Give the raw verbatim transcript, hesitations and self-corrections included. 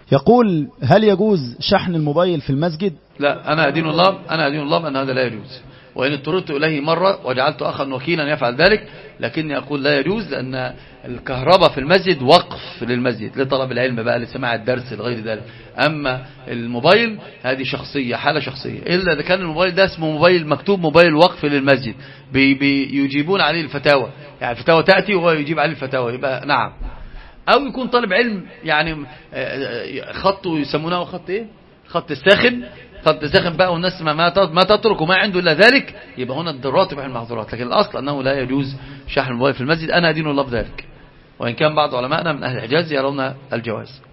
يقول هل يجوز شحن الموبايل في المسجد؟ لا، أنا أدين الله أنا أدين الله بأن هذا لا يجوز، وإن اضطررت إليه مرة وجعلت أخا وكيلا يفعل ذلك، لكني أقول لا يجوز، لأن الكهرباء في المسجد وقف للمسجد لطلب العلم بقى، لسماع الدرس لغير ذلك. أما الموبايل هذه شخصية، حالة شخصية، إلا إذا كان الموبايل ده اسمه موبايل مكتوب موبايل وقف للمسجد، بي بيجيبون عليه الفتاوى، يعني الفتاوى تأتي وهو يجيب عليه الفتاوى، يبقى نعم. أو يكون طالب علم يعني خطه يسمونه خط إيه؟ خط الساخن، خط الساخن بقى، والناس ما ما تترك وما عنده إلا ذلك، يبقى هنا الضرورات تبقى المحظورات. لكن الأصل أنه لا يجوز شحن الموبايل في المسجد، أنا أدين الله بذلك، وإن كان بعض علمائنا من أهل الحجاز يرون الجواز.